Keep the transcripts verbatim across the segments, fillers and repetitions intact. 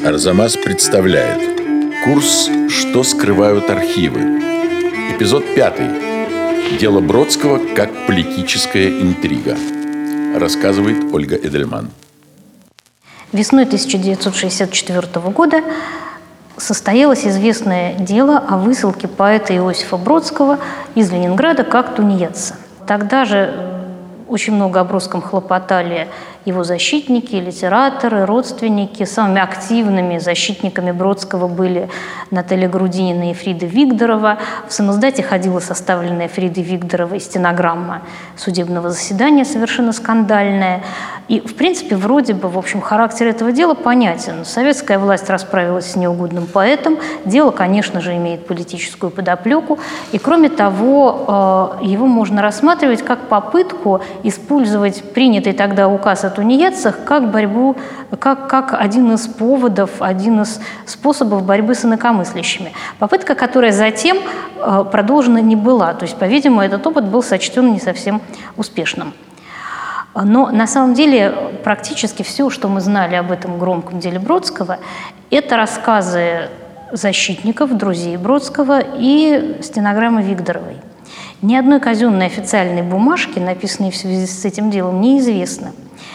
Арзамас представляет курс «Что скрывают архивы». Эпизод пятый. Дело Бродского как политическая интрига. Рассказывает Ольга Эдельман. Весной тысяча девятьсот шестьдесят четвёртого года состоялось известное дело о высылке поэта Иосифа Бродского из Ленинграда как тунеядца. Тогда же очень много о Бродском хлопотали его защитники, литераторы, родственники. Самыми активными защитниками Бродского были Наталья Грудинина и Фрида Вигдорова. В самоиздате ходила составленная Фридой Вигдоровой стенограмма судебного заседания, совершенно скандальная. И, в принципе, вроде бы, в общем, характер этого дела понятен. Советская власть расправилась с неугодным поэтом. Дело, конечно же, имеет политическую подоплеку. И, кроме того, его можно рассматривать как попытку использовать принятый тогда указ о тунеядцах как борьбу, как, как один из поводов, один из способов борьбы с инакомыслящими. Попытка, которая затем продолжена не была. То есть, по-видимому, этот опыт был сочтен не совсем успешным. Но на самом деле практически все, что мы знали об этом громком деле Бродского, это рассказы защитников, друзей Бродского и стенограммы Вигдоровой. Ни одной казенной официальной бумажки, написанной в связи с этим делом, неизвестно.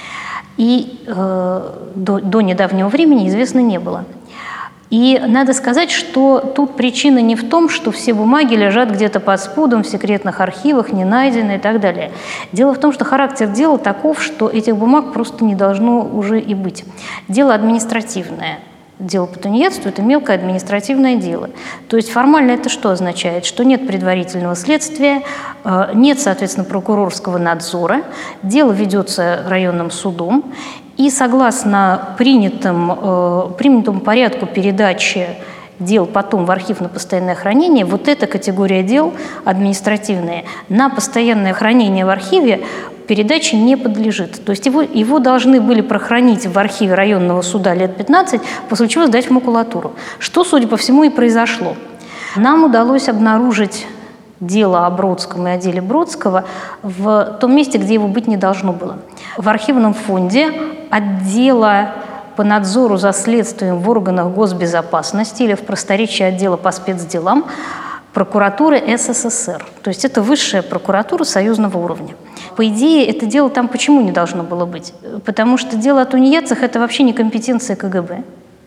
И э, до, до недавнего времени известно не было. И надо сказать, что тут причина не в том, что все бумаги лежат где-то под спудом в секретных архивах, не найдены и так далее. Дело в том, что характер дела таков, что этих бумаг просто не должно уже и быть. Дело административное. Дело по тунеядству – это мелкое административное дело. То есть формально это что означает? Что нет предварительного следствия, нет, соответственно, прокурорского надзора, дело ведется районным судом, и согласно принятым, принятому порядку передачи дел потом в архив на постоянное хранение, вот эта категория дел административные на постоянное хранение в архиве передаче не подлежит. То есть его, его должны были прохранить в архиве районного суда лет пятнадцать, после чего сдать в макулатуру. Что, судя по всему, и произошло. Нам удалось обнаружить дело о Бродском и о деле Бродского в том месте, где его быть не должно было. В архивном фонде отдела по надзору за следствием в органах госбезопасности или в просторечии отдела по спецделам прокуратуры СССР. То есть это высшая прокуратура союзного уровня. По идее, это дело там почему не должно было быть? Потому что дело о тунеядцах – это вообще не компетенция КГБ.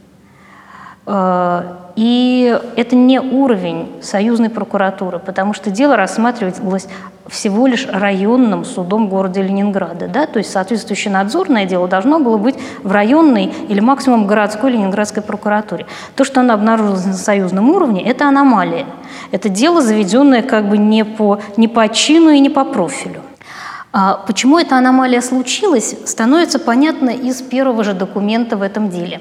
И это не уровень союзной прокуратуры, потому что дело рассматривалось всего лишь районным судом города Ленинграда. Да? То есть соответствующее надзорное дело должно было быть в районной или максимум городской ленинградской прокуратуре. То, что оно обнаружилось на союзном уровне, это аномалия. Это дело, заведенное как бы не по, не по чину и не по профилю. А почему эта аномалия случилась, становится понятно из первого же документа в этом деле.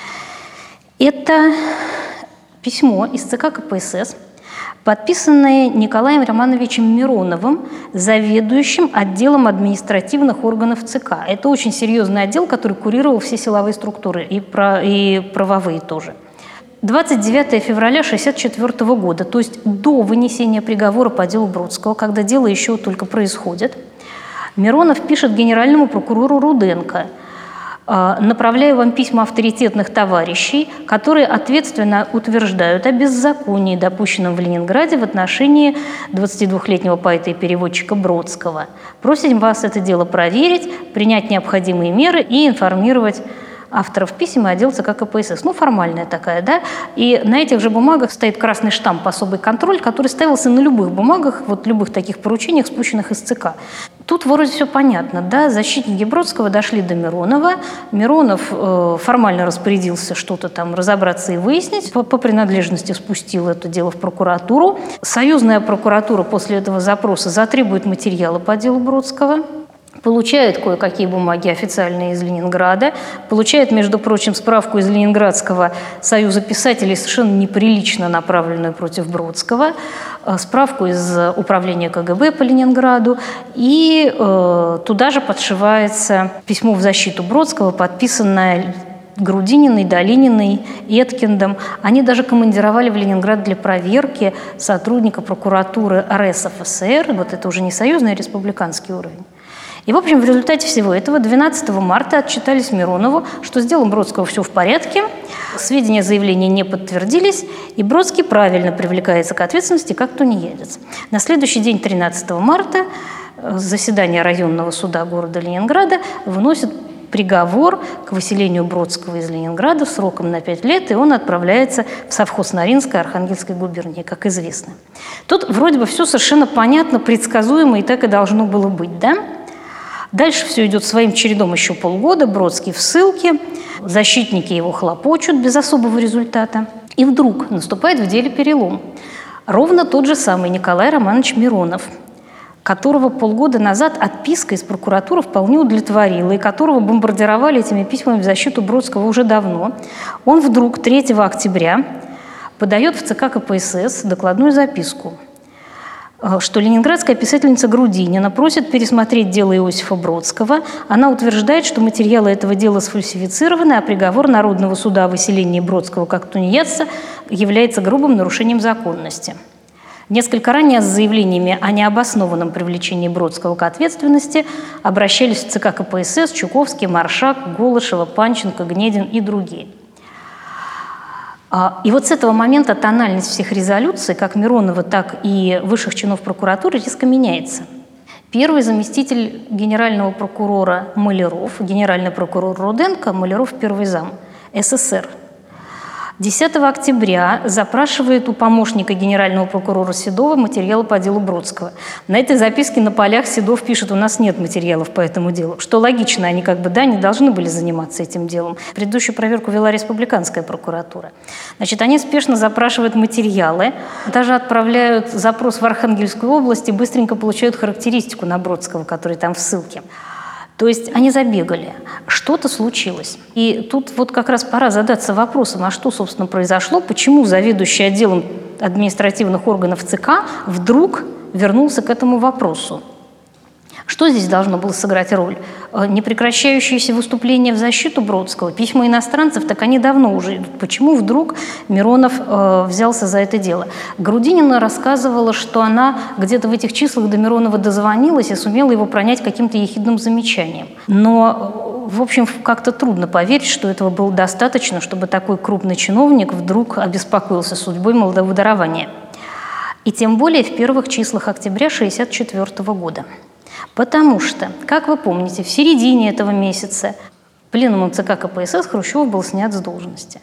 Это письмо из ЦК КПСС, подписанное Николаем Романовичем Мироновым, заведующим отделом административных органов ЦК. Это очень серьезный отдел, который курировал все силовые структуры, и, про, и правовые тоже. двадцать девятого февраля тысяча девятьсот шестьдесят четвёртого года, то есть до вынесения приговора по делу Бродского, когда дело еще только происходит, Миронов пишет генеральному прокурору Руденко: «Направляю вам письма авторитетных товарищей, которые ответственно утверждают о беззаконии, допущенном в Ленинграде в отношении двадцатидвухлетнего поэта и переводчика Бродского. Просим вас это дело проверить, принять необходимые меры и информировать авторов писем и отдел ЦК КПСС». Ну, формальная такая, да? И на этих же бумагах стоит красный штамп «Особый контроль», который ставился на любых бумагах, вот любых таких поручениях, спущенных из ЦК. Тут вроде все понятно, да? Защитники Бродского дошли до Миронова. Миронов э, формально распорядился что-то там разобраться и выяснить. По, по принадлежности спустил это дело в прокуратуру. Союзная прокуратура после этого запроса затребует материалы по делу Бродского. Получает кое-какие бумаги официальные из Ленинграда, получает, между прочим, справку из Ленинградского союза писателей, совершенно неприлично направленную против Бродского, справку из управления КГБ по Ленинграду, и э, туда же подшивается письмо в защиту Бродского, подписанное Грудининой, Долининой, Эткиндом. Они даже командировали в Ленинград для проверки сотрудника прокуратуры РСФСР, вот это уже не союзный, а республиканский уровень. И, в общем, в результате всего этого двенадцатого марта отчитались Миронову, что с делом Бродского все в порядке, Сведения заявления не подтвердились, и Бродский правильно привлекается к ответственности как тунеядец. На следующий день, тринадцатого марта, заседание районного суда города Ленинграда выносит приговор к выселению Бродского из Ленинграда сроком на пять лет, и он отправляется в совхоз Наринской Архангельской губернии, как известно. Тут вроде бы все совершенно понятно, предсказуемо, и так и должно было быть, да? Дальше все идет своим чередом еще полгода, Бродский в ссылке, защитники его хлопочут без особого результата. И вдруг наступает в деле перелом. Ровно тот же самый Николай Романович Миронов, которого полгода назад отписка из прокуратуры вполне удовлетворила, и которого бомбардировали этими письмами в защиту Бродского уже давно, он вдруг третьего октября подает в ЦК ка пэ эс эс докладную записку, что ленинградская писательница Грудинина просит пересмотреть дело Иосифа Бродского. Она утверждает, что материалы этого дела сфальсифицированы, а приговор Народного суда о выселении Бродского как тунеядца является грубым нарушением законности. Несколько ранее с заявлениями о необоснованном привлечении Бродского к ответственности обращались в ЦК ка пэ эс эс Чуковский, Маршак, Голышева, Панченко, Гнедин и другие. И вот с этого момента тональность всех резолюций, как Миронова, так и высших чинов прокуратуры, резко меняется. Первый заместитель генерального прокурора Маляров, генеральный прокурор Руденко, Маляров первый зам, эс эс эр. десятого октября запрашивает у помощника генерального прокурора Седова материалы по делу Бродского. На этой записке на полях Седов пишет: у нас нет материалов по этому делу. Что логично, они как бы, да, не должны были заниматься этим делом. Предыдущую проверку вела республиканская прокуратура. Значит, они спешно запрашивают материалы, даже отправляют запрос в Архангельскую область и быстренько получают характеристику на Бродского, который там в ссылке. То есть они забегали, что-то случилось. И тут вот как раз пора задаться вопросом, а что, собственно, произошло, почему заведующий отделом административных органов ЦК вдруг вернулся к этому вопросу. Что здесь должно было сыграть роль? Непрекращающиеся выступления в защиту Бродского, письма иностранцев, так они давно уже идут. Почему вдруг Миронов э, взялся за это дело? Грудинина рассказывала, что она где-то в этих числах до Миронова дозвонилась и сумела его пронять каким-то ехидным замечанием. Но, в общем, как-то трудно поверить, что этого было достаточно, чтобы такой крупный чиновник вдруг обеспокоился судьбой молодого дарования. И тем более в первых числах октября тысяча девятьсот шестьдесят четвёртого года. Потому что, как вы помните, в середине этого месяца пленумом ЦК ка пэ эс эс Хрущев был снят с должности.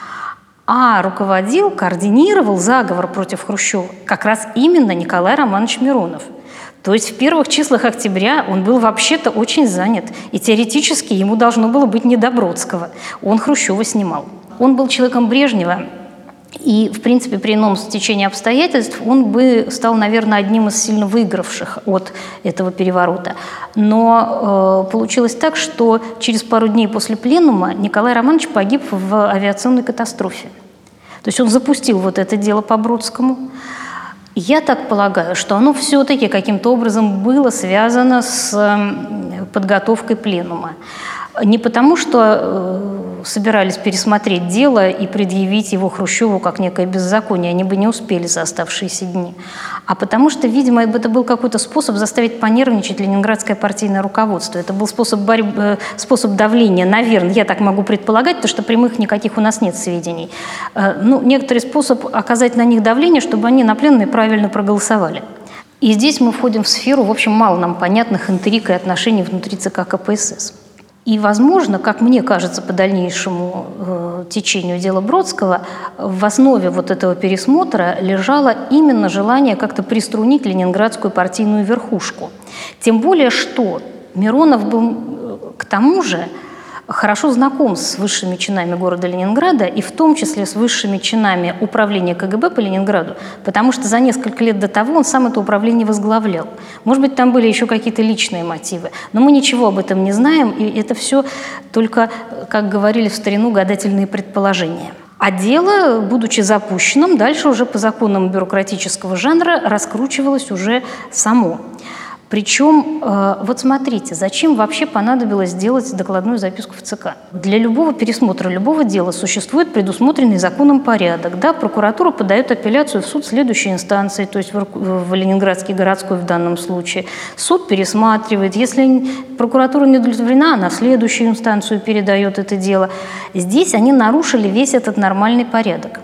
А руководил, координировал заговор против Хрущева как раз именно Николай Романович Миронов. То есть в первых числах октября он был вообще-то очень занят, и теоретически ему должно было быть не до Бродского. Он Хрущева снимал. Он был человеком Брежнева, и, в принципе, при ином стечении обстоятельств он бы стал, наверное, одним из сильно выигравших от этого переворота. Но э, получилось так, что через пару дней после пленума Николай Романович погиб в авиационной катастрофе. То есть он запустил вот это дело по Бродскому. Я так полагаю, что оно все-таки каким-то образом было связано с подготовкой пленума. Не потому, что э, собирались пересмотреть дело и предъявить его Хрущеву как некое беззаконие, они бы не успели за оставшиеся дни, а потому что, видимо, это был какой-то способ заставить понервничать ленинградское партийное руководство. Это был способ, борьбы, способ давления, наверное, я так могу предполагать, потому что прямых никаких у нас нет сведений. Э, ну, некоторый способ оказать на них давление, чтобы они на пленуме правильно проголосовали. И здесь мы входим в сферу, в общем, мало нам понятных интриг и отношений внутри ЦК ка пэ эс эс. И, возможно, как мне кажется, по дальнейшему э, течению дела Бродского, в основе вот этого пересмотра лежало именно желание как-то приструнить ленинградскую партийную верхушку. Тем более, что Миронов был, к тому же, хорошо знаком с высшими чинами города Ленинграда и в том числе с высшими чинами управления ка гэ бэ по Ленинграду, потому что за несколько лет до того он сам это управление возглавлял. Может быть, там были еще какие-то личные мотивы, но мы ничего об этом не знаем, и это все только, как говорили в старину, гадательные предположения. А дело, будучи запущенным, дальше уже по законам бюрократического жанра раскручивалось уже само. Причем, э, вот смотрите, зачем вообще понадобилось сделать докладную записку в ЦК? Для любого пересмотра любого дела существует предусмотренный законом порядок. Да, прокуратура подает апелляцию в суд следующей инстанции, то есть в, в Ленинградский городской в данном случае. Суд пересматривает. Если прокуратура не удовлетворена, она в следующую инстанцию передает это дело. Здесь они нарушили весь этот нормальный порядок.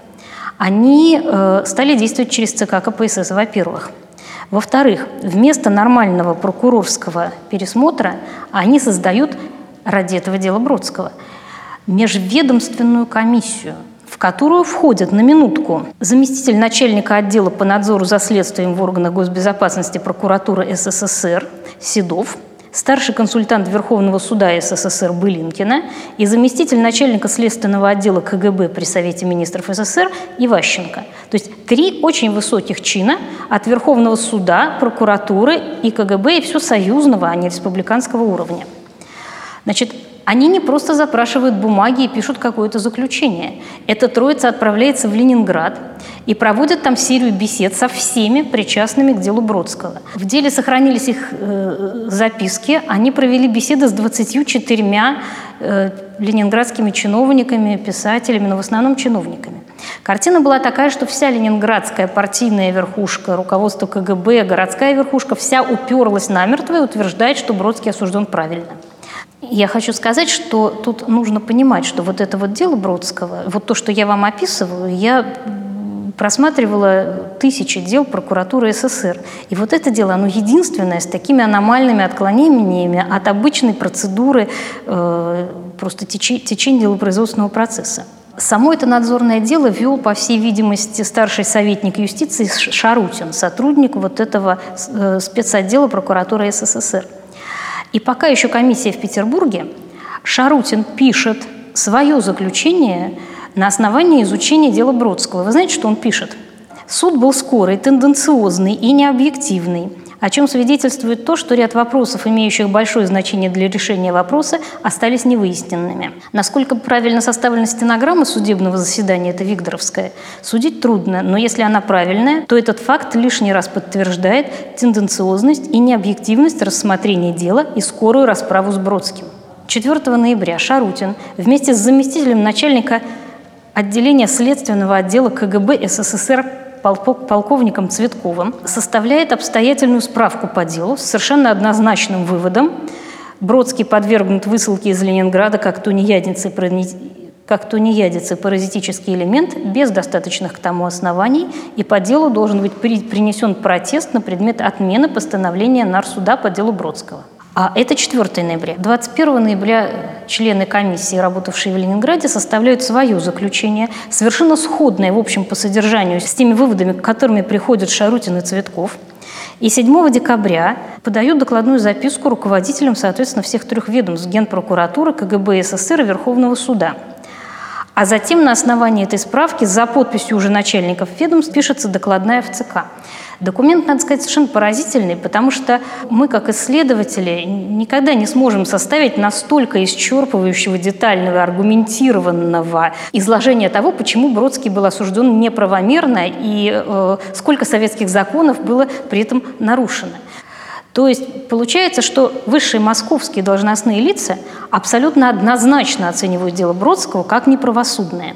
Они э, стали действовать через ЦК КПСС, во-первых. Во-вторых, вместо нормального прокурорского пересмотра они создают ради этого дела Бродского межведомственную комиссию, в которую входят, на минутку, заместитель начальника отдела по надзору за следствием в органах госбезопасности прокуратуры СССР Седов, старший консультант Верховного суда СССР Былинкина и заместитель начальника следственного отдела КГБ при Совете министров СССР Иващенко. То есть три очень высоких чина от Верховного суда, прокуратуры и КГБ, и все союзного, а не республиканского уровня. Значит, они не просто запрашивают бумаги и пишут какое-то заключение. Эта троица отправляется в Ленинград и проводит там серию бесед со всеми причастными к делу Бродского. В деле сохранились их э, записки. Они провели беседы с двадцатью четырьмя э, ленинградскими чиновниками, писателями, но в основном чиновниками. Картина была такая, что вся ленинградская партийная верхушка, руководство КГБ, городская верхушка, вся уперлась намертво и утверждает, что Бродский осужден правильно. Я хочу сказать, что тут нужно понимать, что вот это вот дело Бродского, вот то, что я вам описываю, я просматривала тысячи дел прокуратуры СССР. И вот это дело, оно единственное с такими аномальными отклонениями от обычной процедуры э, просто теч- течения делопроизводственного процесса. Само это надзорное дело вел, по всей видимости, старший советник юстиции Шарутин, сотрудник вот этого э, спецотдела прокуратуры СССР. И пока еще комиссия в Петербурге, Шарутин пишет свое заключение на основании изучения дела Бродского. Вы знаете, что он пишет? Суд был скорый, тенденциозный и необъективный, о чем свидетельствует то, что ряд вопросов, имеющих большое значение для решения вопроса, остались невыясненными. Насколько правильно составлена стенограмма судебного заседания, это Вигдоровская, судить трудно, но если она правильная, то этот факт лишний раз подтверждает тенденциозность и необъективность рассмотрения дела и скорую расправу с Бродским. четвёртого ноября Шарутин вместе с заместителем начальника отделения следственного отдела КГБ СССР полковником Цветковым составляет обстоятельную справку по делу с совершенно однозначным выводом. Бродский подвергнут высылке из Ленинграда как тунеядец и, как тунеядец и паразитический элемент без достаточных к тому оснований, и по делу должен быть принесен протест на предмет отмены постановления Нарсуда по делу Бродского. А это четвёртого ноября. двадцать первого ноября члены комиссии, работавшие в Ленинграде, составляют свое заключение, совершенно сходное, в общем, по содержанию с теми выводами, к которым приходят Шарутин и Цветков. И седьмого декабря подают докладную записку руководителям, соответственно, всех трех ведомств: Генпрокуратуры, КГБ СССР и Верховного суда. А затем на основании этой справки за подписью уже начальников ведомств пишется докладная в ЦК. Документ, надо сказать, совершенно поразительный, потому что мы, как исследователи, никогда не сможем составить настолько исчерпывающего, детального, аргументированного изложения того, почему Бродский был осужден неправомерно и э, сколько советских законов было при этом нарушено. То есть получается, что высшие московские должностные лица абсолютно однозначно оценивают дело Бродского как неправосудное.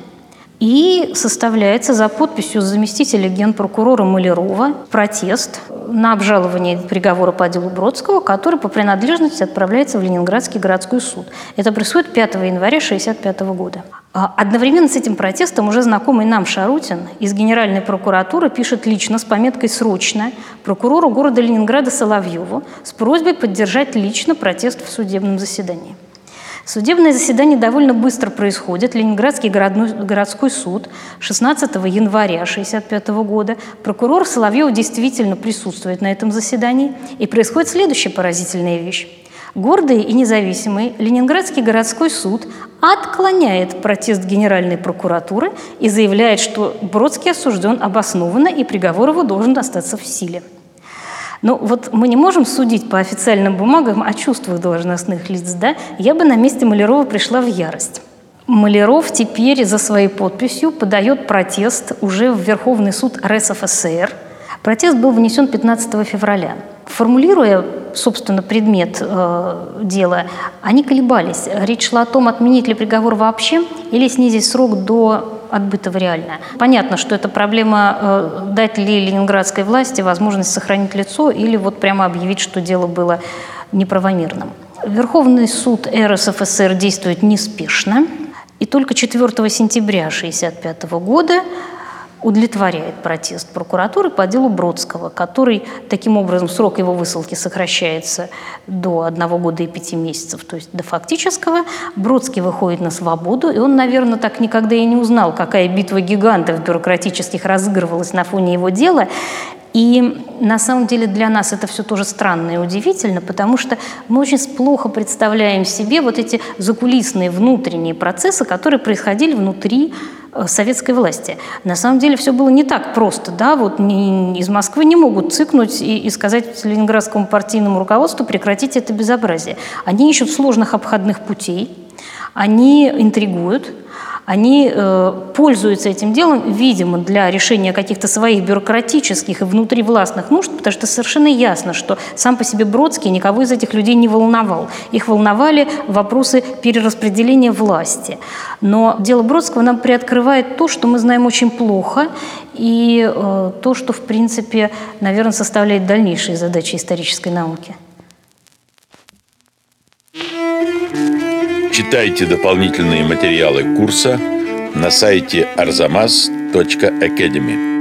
И составляется за подписью заместителя генпрокурора Малярова протест на обжалование приговора по делу Бродского, который по принадлежности отправляется в Ленинградский городской суд. Это происходит пятого января тысяча девятьсот шестьдесят пятого года. Одновременно с этим протестом уже знакомый нам Шарутин из Генеральной прокуратуры пишет лично с пометкой «Срочно» прокурору города Ленинграда Соловьеву с просьбой поддержать лично протест в судебном заседании. Судебное заседание довольно быстро происходит. Ленинградский городной, городской суд шестнадцатого января тысяча девятьсот шестьдесят пятого года. Прокурор Соловьев действительно присутствует на этом заседании. И происходит следующая поразительная вещь. Гордый и независимый Ленинградский городской суд отклоняет протест Генеральной прокуратуры и заявляет, что Бродский осужден обоснованно и приговор его должен остаться в силе. Но вот мы не можем судить по официальным бумагам о чувствах должностных лиц, да? Я бы на месте Малярова пришла в ярость. Маляров теперь за своей подписью подает протест уже в Верховный суд РСФСР. Протест был внесен пятнадцатого февраля. Формулируя, собственно, предмет э, дела, они колебались. Речь шла о том, отменить ли приговор вообще или снизить срок до отбыта в реальное. Понятно, что это проблема, э, дать ли ленинградской власти возможность сохранить лицо или вот прямо объявить, что дело было неправомерным. Верховный суд эр эс эф эс эр действует неспешно, и только четвёртого сентября тысяча девятьсот шестьдесят пятого года удовлетворяет протест прокуратуры по делу Бродского, который, таким образом, срок его высылки сокращается до одного года и пяти месяцев, то есть до фактического. Бродский выходит на свободу, и он, наверное, так никогда и не узнал, какая битва гигантов бюрократических разыгрывалась на фоне его дела. И на самом деле для нас это все тоже странно и удивительно, потому что мы очень плохо представляем себе вот эти закулисные внутренние процессы, которые происходили внутри советской власти. На самом деле все было не так просто. Да? Вот не, из Москвы не могут цыкнуть и, и сказать ленинградскому партийному руководству: прекратите это безобразие. Они ищут сложных обходных путей, они интригуют, они э, пользуются этим делом, видимо, для решения каких-то своих бюрократических и внутривластных нужд, потому что совершенно ясно, что сам по себе Бродский никого из этих людей не волновал. Их волновали вопросы перераспределения власти. Но дело Бродского нам приоткрывает то, что мы знаем очень плохо, и э, то, что, в принципе, наверное, составляет дальнейшие задачи исторической науки. Читайте дополнительные материалы курса на сайте арзамас точка академи.